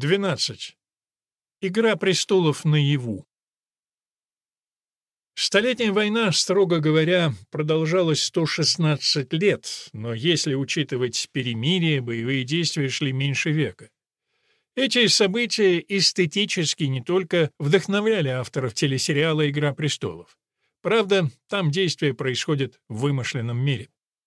12. Игра престолов наяву. Столетняя война, строго говоря, продолжалась 116 лет, но если учитывать перемирие, боевые действия шли меньше века. Эти события эстетически не только вдохновляли авторов телесериала «Игра престолов». Правда, там действие происходит в вымышленном мире.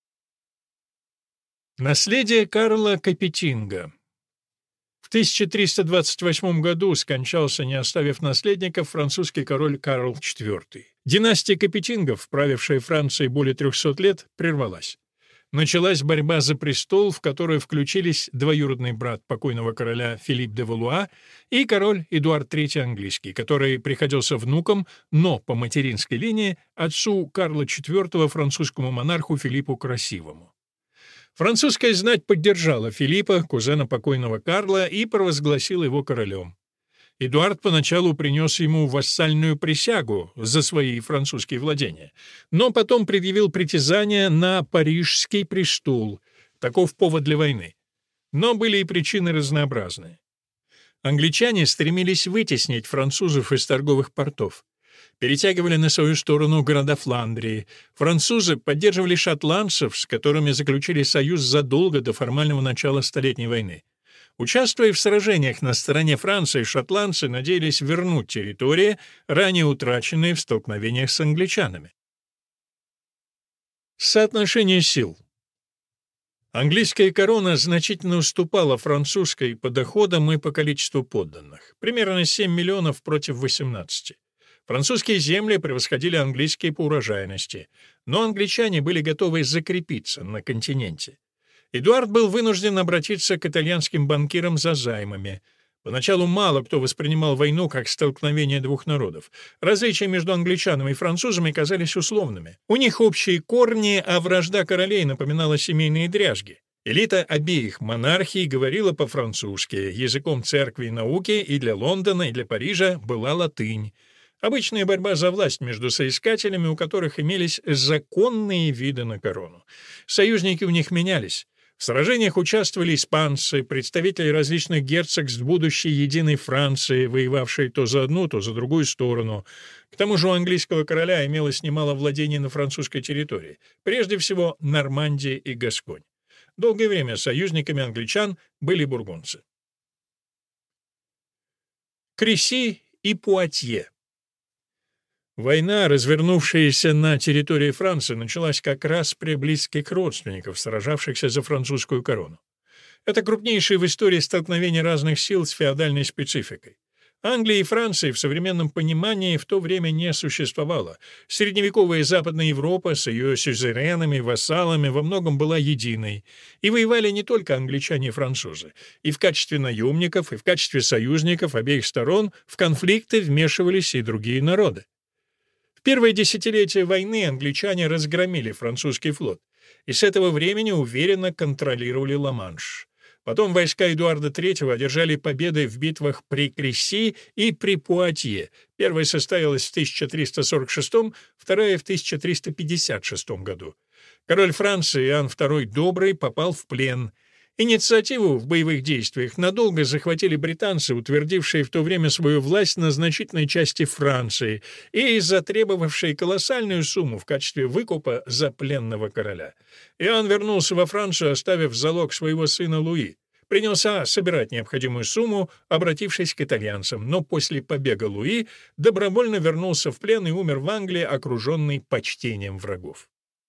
Наследие Карла Капетинга. В 1328 году скончался, не оставив наследников, французский король Карл IV. Династия Капетингов, правившая Францией более 300 лет, прервалась. Началась борьба за престол, в которую включились двоюродный брат покойного короля Филипп де Валуа и король Эдуард III английский, который приходился внуком, но по материнской линии отцу Карла IV, французскому монарху Филиппу Красивому. Французская знать поддержала Филиппа, кузена покойного Карла, и провозгласила его королем. Эдуард поначалу принес ему вассальную присягу за свои французские владения, но потом предъявил притязание на парижский престол. Таков повод для войны. Но были и причины разнообразные. Англичане стремились вытеснить французов из торговых портов. Перетягивали на свою сторону города Фландрии. Французы поддерживали шотландцев, с которыми заключили союз задолго до формального начала Столетней войны. Участвуя в сражениях на стороне Франции, шотландцы надеялись вернуть территории, ранее утраченные в столкновениях с англичанами. Соотношение сил. Английская корона значительно уступала французской по доходам и по количеству подданных. Примерно 7 миллионов против 18. Французские земли превосходили английские по урожайности, но англичане были готовы закрепиться на континенте. Эдуард был вынужден обратиться к итальянским банкирам за займами. Поначалу мало кто воспринимал войну как столкновение двух народов. Различия между англичанами и французами казались условными. У них общие корни, а вражда королей напоминала семейные дрязги. Элита обеих монархий говорила по-французски, языком церкви и науки, и для Лондона, и для Парижа была латынь. Обычная борьба за власть между соискателями, у которых имелись законные виды на корону. Союзники у них менялись. В сражениях участвовали испанцы, представители различных герцогств будущей единой Франции, воевавшие то за одну, то за другую сторону. К тому же у английского короля имелось немало владений на французской территории, прежде всего Нормандия и Гасконь. Долгое время союзниками англичан были бургундцы. Креси и Пуатье. Война, развернувшаяся на территории Франции, началась как раз при близких родственников, сражавшихся за французскую корону. Это крупнейшее в истории столкновение разных сил с феодальной спецификой. Англии и Франции в современном понимании в то время не существовало. Средневековая Западная Европа с ее сюзеренами, вассалами во многом была единой. И воевали не только англичане и французы. И в качестве наемников, и в качестве союзников обеих сторон в конфликты вмешивались и другие народы. Первое десятилетие войны англичане разгромили французский флот и с этого времени уверенно контролировали Ла-Манш. Потом войска Эдуарда III одержали победы в битвах при Креси и при Пуатье. Первая состоялась в 1346, вторая — в 1356 году. Король Франции Иоанн II Добрый попал в плен. Инициативу в боевых действиях надолго захватили британцы, утвердившие в то время свою власть на значительной части Франции и затребовавшие колоссальную сумму в качестве выкупа за пленного короля. Иоанн вернулся во Францию, оставив в залог своего сына Луи. Принялся собирать необходимую сумму, обратившись к итальянцам, но после побега Луи добровольно вернулся в плен и умер в Англии, окруженный почтением врагов.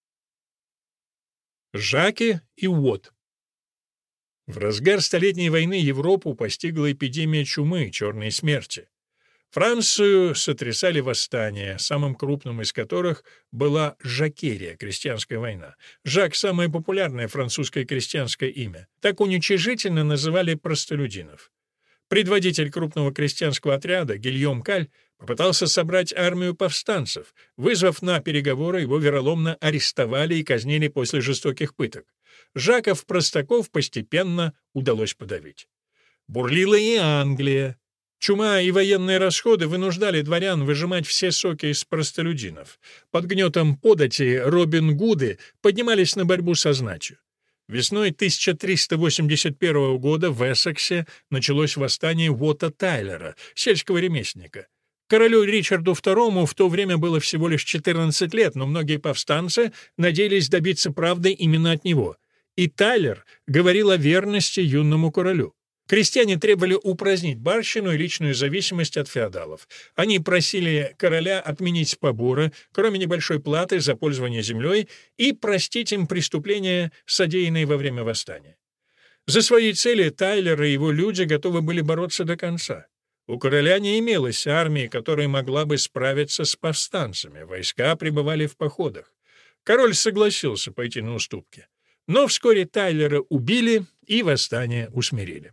Жаки и Уот. В разгар Столетней войны Европу постигла эпидемия чумы, черной смерти. Францию сотрясали восстания, самым крупным из которых была Жакерия, крестьянская война. Жак — самое популярное французское крестьянское имя. Так уничижительно называли простолюдинов. Предводитель крупного крестьянского отряда, Гильом Каль, попытался собрать армию повстанцев. Вызвав на переговоры, его вероломно арестовали и казнили после жестоких пыток. Жаков-простаков постепенно удалось подавить. Бурлила и Англия. Чума и военные расходы вынуждали дворян выжимать все соки из простолюдинов. Под гнетом подати Робин Гуды поднимались на борьбу со знатью. Весной 1381 года в Эссексе началось восстание Уотта Тайлера, сельского ремесленника. Королю Ричарду II в то время было всего лишь 14 лет, но многие повстанцы надеялись добиться правды именно от него. И Тайлер говорил о верности юному королю. Крестьяне требовали упразднить барщину и личную зависимость от феодалов. Они просили короля отменить поборы, кроме небольшой платы за пользование землей, и простить им преступления, содеянные во время восстания. За свои цели Тайлер и его люди готовы были бороться до конца. У короля не имелось армии, которая могла бы справиться с повстанцами, войска пребывали в походах. Король согласился пойти на уступки. Но вскоре Тайлера убили и восстание усмирили.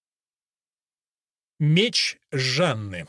Меч Жанны.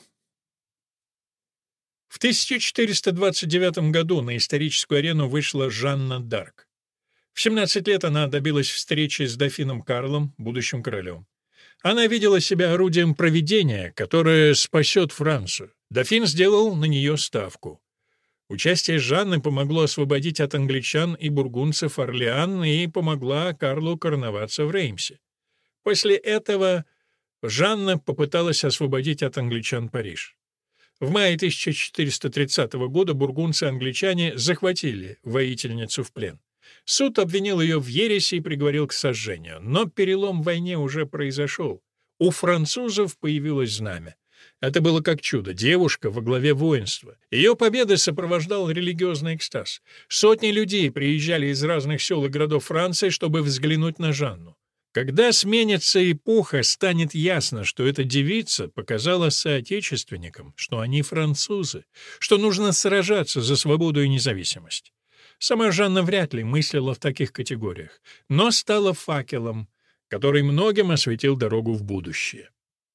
В 1429 году на историческую арену вышла Жанна д'Арк. В 17 лет она добилась встречи с дофином Карлом, будущим королем. Она видела себя орудием провидения, которое спасет Францию. Дофин сделал на нее ставку. Участие Жанны помогло освободить от англичан и бургундцев Орлеан и помогла Карлу короноваться в Реймсе. После этого Жанна попыталась освободить от англичан Париж. В мае 1430 года бургундцы и англичане захватили воительницу в плен. Суд обвинил ее в ереси и приговорил к сожжению. Но перелом в войне уже произошел. У французов появилось знамя. Это было как чудо. Девушка во главе воинства. Ее победы сопровождал религиозный экстаз. Сотни людей приезжали из разных сел и городов Франции, чтобы взглянуть на Жанну. Когда сменится эпоха, станет ясно, что эта девица показала соотечественникам, что они французы, что нужно сражаться за свободу и независимость. Сама Жанна вряд ли мыслила в таких категориях, но стала факелом, который многим осветил дорогу в будущее.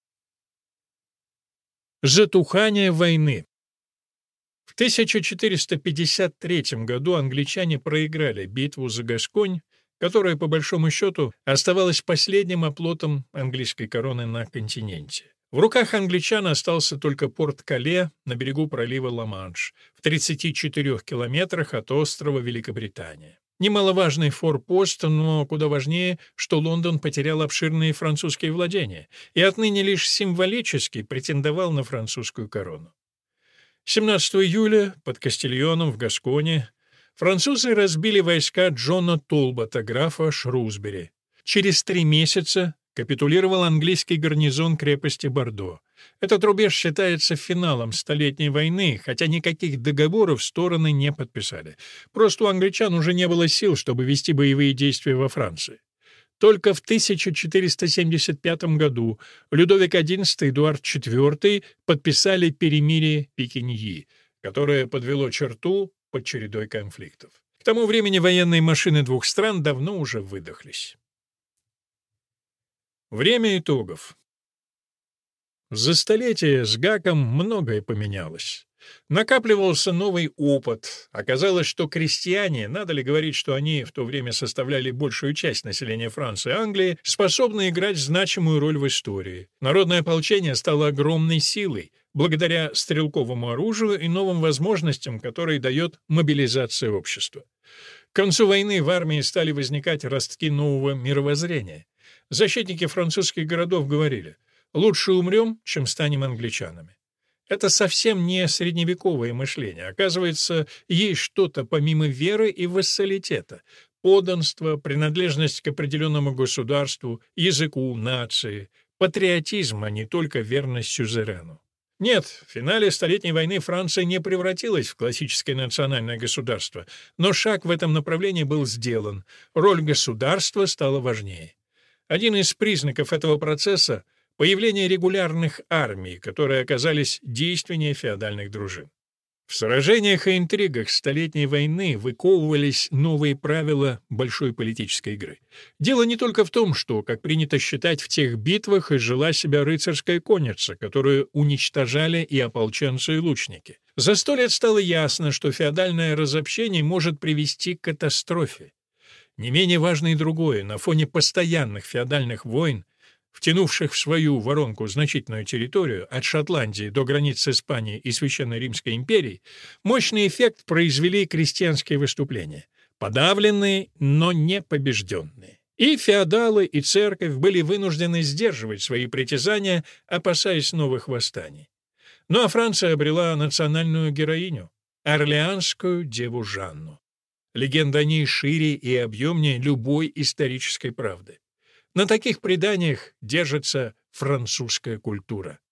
Затухание войны. В 1453 году англичане проиграли битву за Гасконь, которая, по большому счету, оставалась последним оплотом английской короны на континенте. В руках англичан остался только порт Кале на берегу пролива Ла-Манш, в 34 километрах от острова Великобритания. Немаловажный форпост, но куда важнее, что Лондон потерял обширные французские владения и отныне лишь символически претендовал на французскую корону. 17 июля под Кастильоном в Гасконе французы разбили войска Джона Толбота, графа Шрусбери. Через 3 месяца капитулировал английский гарнизон крепости Бордо. Этот рубеж считается финалом Столетней войны, хотя никаких договоров стороны не подписали. Просто у англичан уже не было сил, чтобы вести боевые действия во Франции. Только в 1475 году Людовик XI и Эдуард IV подписали перемирие Пикиньи, которое подвело черту под чередой конфликтов. К тому времени военные машины двух стран давно уже выдохлись. Время итогов. За столетие с Гаком многое поменялось. Накапливался новый опыт. Оказалось, что крестьяне, надо ли говорить, что они в то время составляли большую часть населения Франции и Англии, способны играть значимую роль в истории. Народное ополчение стало огромной силой, благодаря стрелковому оружию и новым возможностям, которые дает мобилизация общества. К концу войны в армии стали возникать ростки нового мировоззрения. Защитники французских городов говорили: «Лучше умрем, чем станем англичанами». Это совсем не средневековое мышление. Оказывается, есть что-то помимо веры и вассалитета, подданство, принадлежность к определенному государству, языку, нации, патриотизм, а не только верность сюзерену. Нет, в финале Столетней войны Франция не превратилась в классическое национальное государство, но шаг в этом направлении был сделан, роль государства стала важнее. Один из признаков этого процесса — появление регулярных армий, которые оказались действеннее феодальных дружин. В сражениях и интригах Столетней войны выковывались новые правила большой политической игры. Дело не только в том, что, как принято считать, в тех битвах изжила себя рыцарская конница, которую уничтожали и ополченцы, и лучники. За 100 лет стало ясно, что феодальное разобщение может привести к катастрофе. Не менее важно и другое. На фоне постоянных феодальных войн, втянувших в свою воронку значительную территорию от Шотландии до границ с Испанией и Священной Римской империей, мощный эффект произвели крестьянские выступления, подавленные, но не побежденные. И феодалы, и церковь были вынуждены сдерживать свои притязания, опасаясь новых восстаний. Ну а Франция обрела национальную героиню — орлеанскую деву Жанну. Легенда о ней шире и объемнее любой исторической правды. На таких преданиях держится французская культура.